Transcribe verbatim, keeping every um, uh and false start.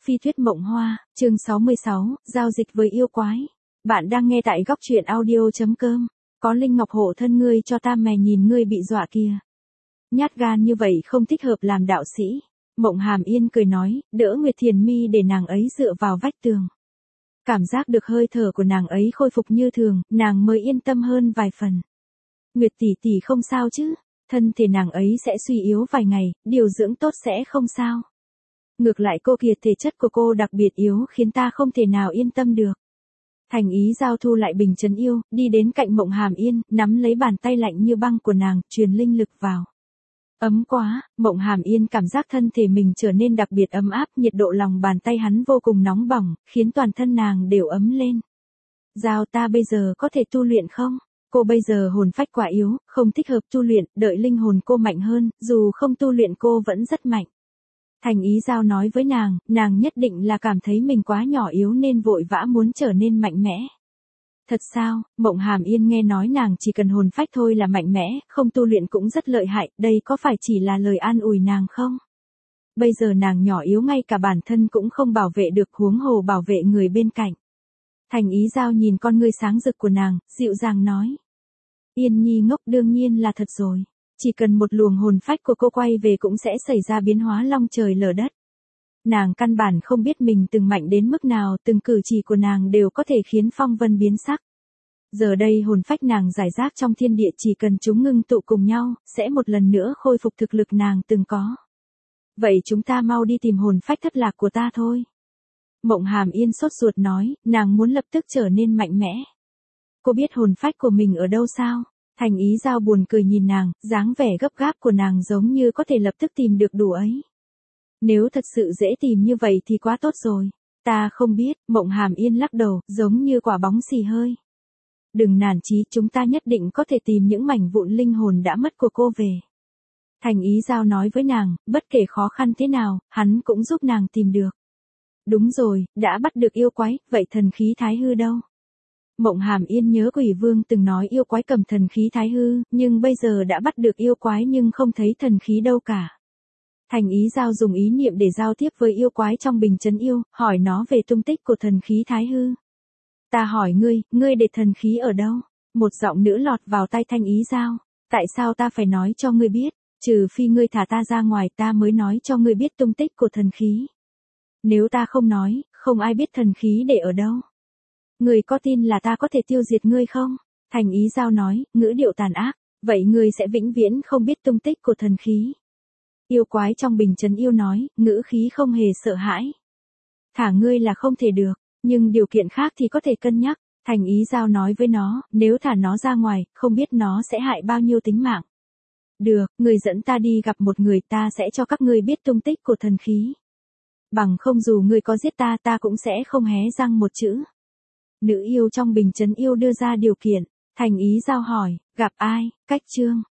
Phi thuyết mộng hoa, chương sáu mươi sáu, giao dịch với yêu quái. Bạn đang nghe tại góc truyện audio chấm com. Có Linh Ngọc hộ thân ngươi cho ta mè nhìn ngươi bị dọa kìa. Nhát gan như vậy không thích hợp làm đạo sĩ. Mộng Hàm Yên cười nói, đỡ Nguyệt Thiền Mi để nàng ấy dựa vào vách tường. Cảm giác được hơi thở của nàng ấy khôi phục như thường, nàng mới yên tâm hơn vài phần. Nguyệt tỷ tỷ không sao chứ, thân thể nàng ấy sẽ suy yếu vài ngày, điều dưỡng tốt sẽ không sao. Ngược lại cô kia thể chất của cô đặc biệt yếu khiến ta không thể nào yên tâm được. Thành Ý giao thu lại bình trấn yêu, đi đến cạnh Mộng Hàm Yên, nắm lấy bàn tay lạnh như băng của nàng, truyền linh lực vào. Ấm quá, Mộng Hàm Yên cảm giác thân thể mình trở nên đặc biệt ấm áp, nhiệt độ lòng bàn tay hắn vô cùng nóng bỏng, khiến toàn thân nàng đều ấm lên. Giao ta bây giờ có thể tu luyện không? Cô bây giờ hồn phách quá yếu, không thích hợp tu luyện, đợi linh hồn cô mạnh hơn, dù không tu luyện cô vẫn rất mạnh. Thành Ý giao nói với nàng, nàng nhất định là cảm thấy mình quá nhỏ yếu nên vội vã muốn trở nên mạnh mẽ. Thật sao? Mộng Hàm Yên nghe nói nàng chỉ cần hồn phách thôi là mạnh mẽ, không tu luyện cũng rất lợi hại, đây có phải chỉ là lời an ủi nàng không? Bây giờ nàng nhỏ yếu ngay cả bản thân cũng không bảo vệ được, huống hồ bảo vệ người bên cạnh. Thành Ý giao nhìn con ngươi sáng rực của nàng, dịu dàng nói. Yên nhi ngốc, đương nhiên là thật rồi. Chỉ cần một luồng hồn phách của cô quay về cũng sẽ xảy ra biến hóa long trời lở đất. Nàng căn bản không biết mình từng mạnh đến mức nào, từng cử chỉ của nàng đều có thể khiến phong vân biến sắc. Giờ đây hồn phách nàng rải rác trong thiên địa, chỉ cần chúng ngưng tụ cùng nhau, sẽ một lần nữa khôi phục thực lực nàng từng có. Vậy chúng ta mau đi tìm hồn phách thất lạc của ta thôi. Mộng Hàm Yên sốt ruột nói, nàng muốn lập tức trở nên mạnh mẽ. Cô biết hồn phách của mình ở đâu sao? Thành Ý giao buồn cười nhìn nàng, dáng vẻ gấp gáp của nàng giống như có thể lập tức tìm được đủ ấy. Nếu thật sự dễ tìm như vậy thì quá tốt rồi. Ta không biết, Mộng Hàm Yên lắc đầu, giống như quả bóng xì hơi. Đừng nản chí, chúng ta nhất định có thể tìm những mảnh vụn linh hồn đã mất của cô về. Thành Ý giao nói với nàng, bất kể khó khăn thế nào, hắn cũng giúp nàng tìm được. Đúng rồi, đã bắt được yêu quái, vậy thần khí Thái Hư đâu? Mộng Hàm Yên nhớ Quỷ Vương từng nói yêu quái cầm thần khí Thái Hư, nhưng bây giờ đã bắt được yêu quái nhưng không thấy thần khí đâu cả. Thành Ý giao dùng ý niệm để giao tiếp với yêu quái trong bình trấn yêu, hỏi nó về tung tích của thần khí Thái Hư. Ta hỏi ngươi, ngươi để thần khí ở đâu? Một giọng nữ lọt vào tai Thành Ý giao. Tại sao ta phải nói cho ngươi biết? Trừ phi ngươi thả ta ra ngoài ta mới nói cho ngươi biết tung tích của thần khí. Nếu ta không nói, không ai biết thần khí để ở đâu. Ngươi có tin là ta có thể tiêu diệt ngươi không? Thành Ý giao nói, ngữ điệu tàn ác. Vậy ngươi sẽ vĩnh viễn không biết tung tích của thần khí. Yêu quái trong bình trấn yêu nói, ngữ khí không hề sợ hãi. Thả ngươi là không thể được, nhưng điều kiện khác thì có thể cân nhắc. Thành Ý giao nói với nó, nếu thả nó ra ngoài, không biết nó sẽ hại bao nhiêu tính mạng. Được, ngươi dẫn ta đi gặp một người, ta sẽ cho các ngươi biết tung tích của thần khí. Bằng không dù ngươi có giết ta, ta cũng sẽ không hé răng một chữ. Nữ yêu trong bình trấn yêu đưa ra điều kiện. Thành Ý giao hỏi, gặp ai? Cách Trương.